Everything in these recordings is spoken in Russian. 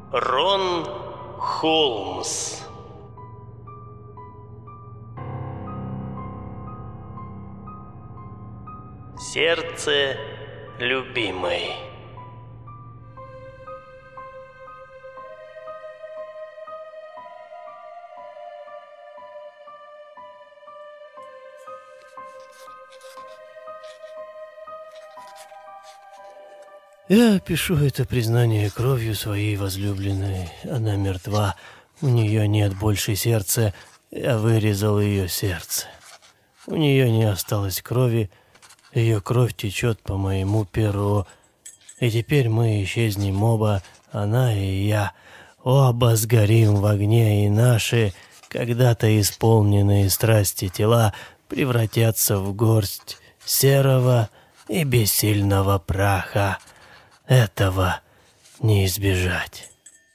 Рон Холмс. Сердце любимой. Я пишу это признание кровью своей возлюбленной. Она мертва, у нее нет больше сердца. Я вырезал ее сердце. У нее не осталось крови, ее кровь течет по моему перу. И теперь мы исчезнем оба, она и я. Оба сгорим в огне, и наши, когда-то исполненные страсти тела, превратятся в горсть серого и бессильного праха. Этого не избежать.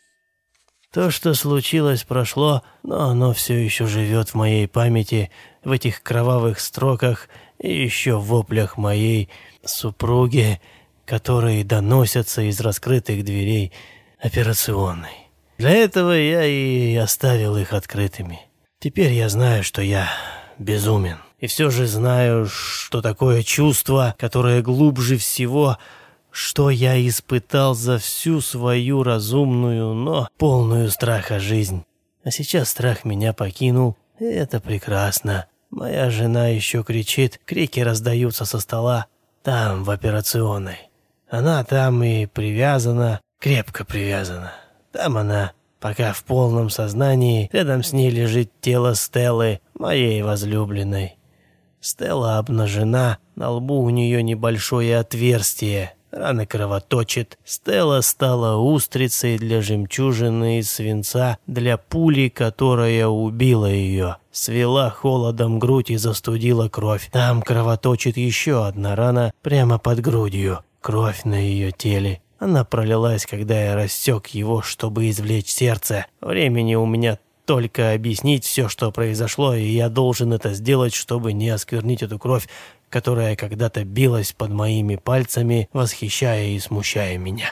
То, что случилось, прошло, но оно все еще живет в моей памяти, в этих кровавых строках и еще в воплях моей супруги, которые доносятся из раскрытых дверей операционной. Для этого я и оставил их открытыми. Теперь я знаю, что я безумен. И все же знаю, что такое чувство, которое глубже всего, что я испытал за всю свою разумную, но полную страха жизнь. А сейчас страх меня покинул, и это прекрасно. Моя жена еще кричит, крики раздаются со стола, там, в операционной. Она там и привязана, крепко привязана. Там она, пока в полном сознании, рядом с ней лежит тело Стеллы, моей возлюбленной. Стелла обнажена, на лбу у нее небольшое отверстие. Рана кровоточит. Стелла стала устрицей для жемчужины из свинца, для пули, которая убила ее. Свела холодом грудь и застудила кровь. Там кровоточит еще одна рана прямо под грудью. Кровь на ее теле. Она пролилась, когда я рассек его, чтобы извлечь сердце. Времени у меня только объяснить все, что произошло, и я должен это сделать, чтобы не осквернить эту кровь, которая когда-то билась под моими пальцами, восхищая и смущая меня.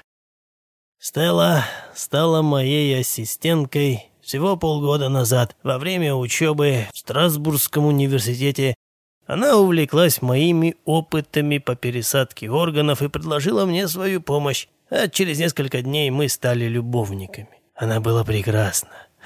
Стелла стала моей ассистенткой всего полгода назад, во время учебы в Страсбургском университете. Она увлеклась моими опытами по пересадке органов и предложила мне свою помощь, а через несколько дней мы стали любовниками. Она была прекрасна.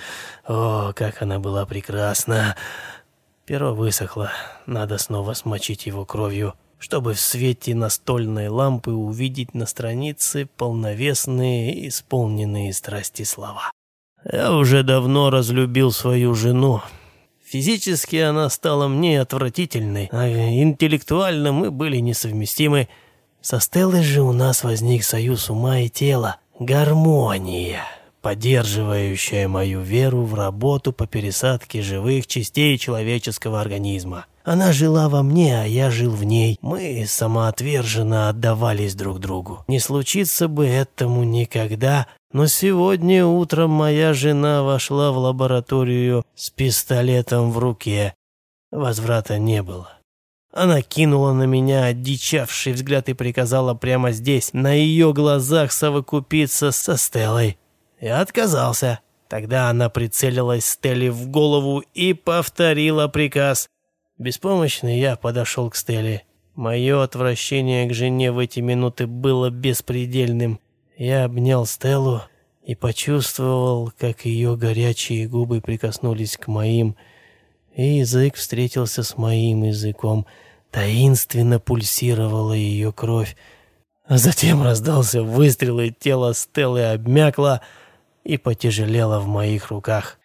О, как она была прекрасна! Перо высохло, надо снова смочить его кровью, чтобы в свете настольной лампы увидеть на странице полновесные, исполненные страсти слова. Я уже давно разлюбил свою жену. Физически она стала мне отвратительной, а интеллектуально мы были несовместимы. Со Стеллой же у нас возник союз ума и тела, гармония, поддерживающая мою веру в работу по пересадке живых частей человеческого организма. Она жила во мне, а я жил в ней. Мы самоотверженно отдавались друг другу. Не случится бы этому никогда, но сегодня утром моя жена вошла в лабораторию с пистолетом в руке. Возврата не было. Она кинула на меня одичавший взгляд и приказала прямо здесь, на ее глазах, совокупиться со Стеллой. Я отказался. Тогда она прицелилась Стелле в голову и повторила приказ. Беспомощный я подошел к Стелле. Мое отвращение к жене в эти минуты было беспредельным. Я обнял Стеллу и почувствовал, как ее горячие губы прикоснулись к моим, и язык встретился с моим языком. Таинственно пульсировала ее кровь. А затем раздался выстрел, и тело Стеллы обмякло и потяжелело в моих руках.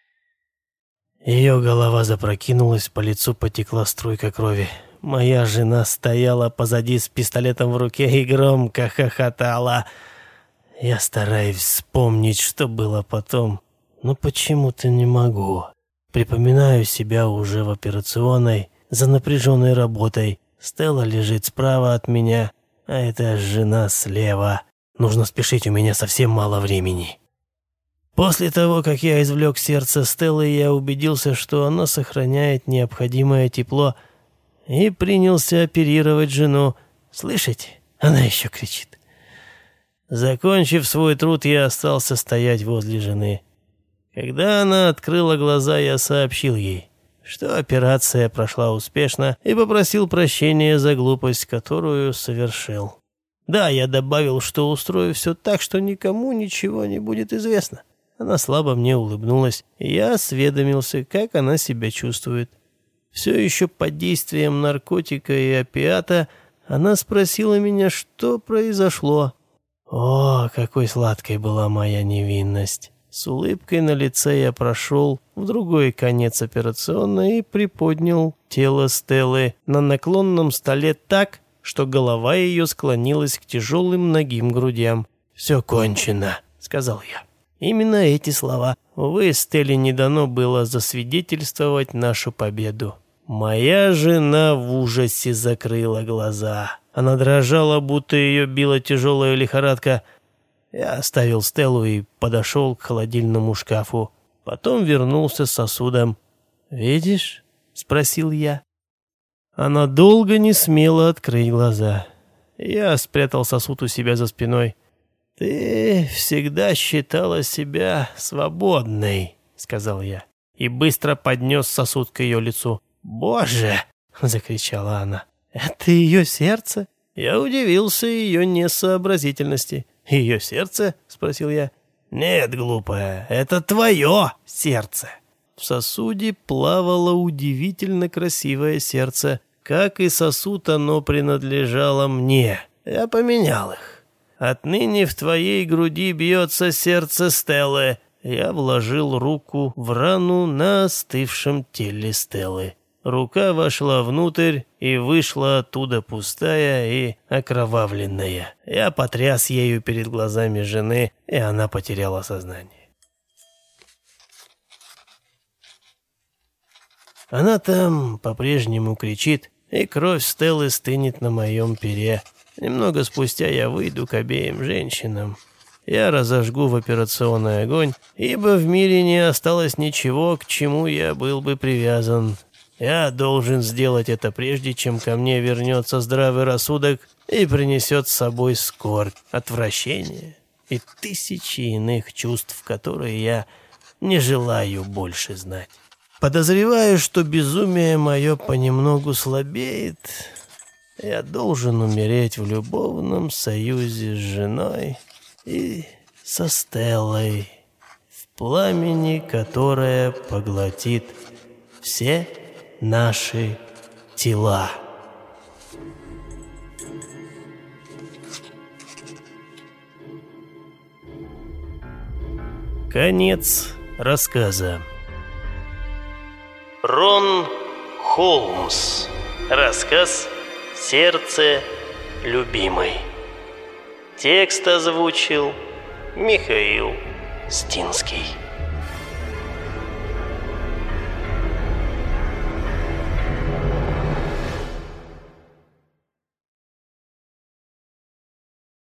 Ее голова запрокинулась, по лицу потекла струйка крови. Моя жена стояла позади с пистолетом в руке и громко хохотала. Я стараюсь вспомнить, что было потом, но почему-то не могу. Припоминаю себя уже в операционной, за напряженной работой. Стелла лежит справа от меня, а эта жена слева. Нужно спешить, у меня совсем мало времени. После того, как я извлек сердце Стеллы, я убедился, что оно сохраняет необходимое тепло, и принялся оперировать жену. Слышите? Она еще кричит. Закончив свой труд, я остался стоять возле жены. Когда она открыла глаза, я сообщил ей, что операция прошла успешно, и попросил прощения за глупость, которую совершил. Да, я добавил, что устрою все так, что никому ничего не будет известно. Она слабо мне улыбнулась, и я осведомился, как она себя чувствует. Все еще под действием наркотика и опиата она спросила меня, что произошло. О, какой сладкой была моя невинность. С улыбкой на лице я прошел в другой конец операционной и приподнял тело Стеллы на наклонном столе так, что голова ее склонилась к тяжелым ногим грудям. «Все кончено», — сказал я. Именно эти слова. Увы, Стелле не дано было засвидетельствовать нашу победу. Моя жена в ужасе закрыла глаза. Она дрожала, будто ее била тяжелая лихорадка. Я оставил Стеллу и подошел к холодильному шкафу. Потом вернулся с сосудом. «Видишь?» — спросил я. Она долго не смела открыть глаза. Я спрятал сосуд у себя за спиной. «Ты всегда считала себя свободной», — сказал я, и быстро поднес сосуд к ее лицу. «Боже!» — закричала она. «Это ее сердце?» Я удивился ее несообразительности. «Ее сердце?» — спросил я. «Нет, глупая, это твое сердце». В сосуде плавало удивительно красивое сердце. Как и сосуд, оно принадлежало мне. Я поменял их. Отныне в твоей груди бьется сердце Стеллы. Я вложил руку в рану на остывшем теле Стеллы. Рука вошла внутрь и вышла оттуда пустая и окровавленная. Я потряс ею перед глазами жены, и она потеряла сознание. Она там по-прежнему кричит, и кровь Стеллы стынет на моем пере. Немного спустя я выйду к обеим женщинам. Я разожгу в операционный огонь, ибо в мире не осталось ничего, к чему я был бы привязан. Я должен сделать это прежде, чем ко мне вернется здравый рассудок и принесет с собой скорбь, отвращение и тысячи иных чувств, которые я не желаю больше знать. Подозреваю, что безумие мое понемногу слабеет. Я должен умереть в любовном союзе с женой и со Стеллой, в пламени, которое поглотит все наши тела. Конец рассказа. Рон Холмс. Рассказ «Сердце любимой». Текст озвучил Михаил Стинский.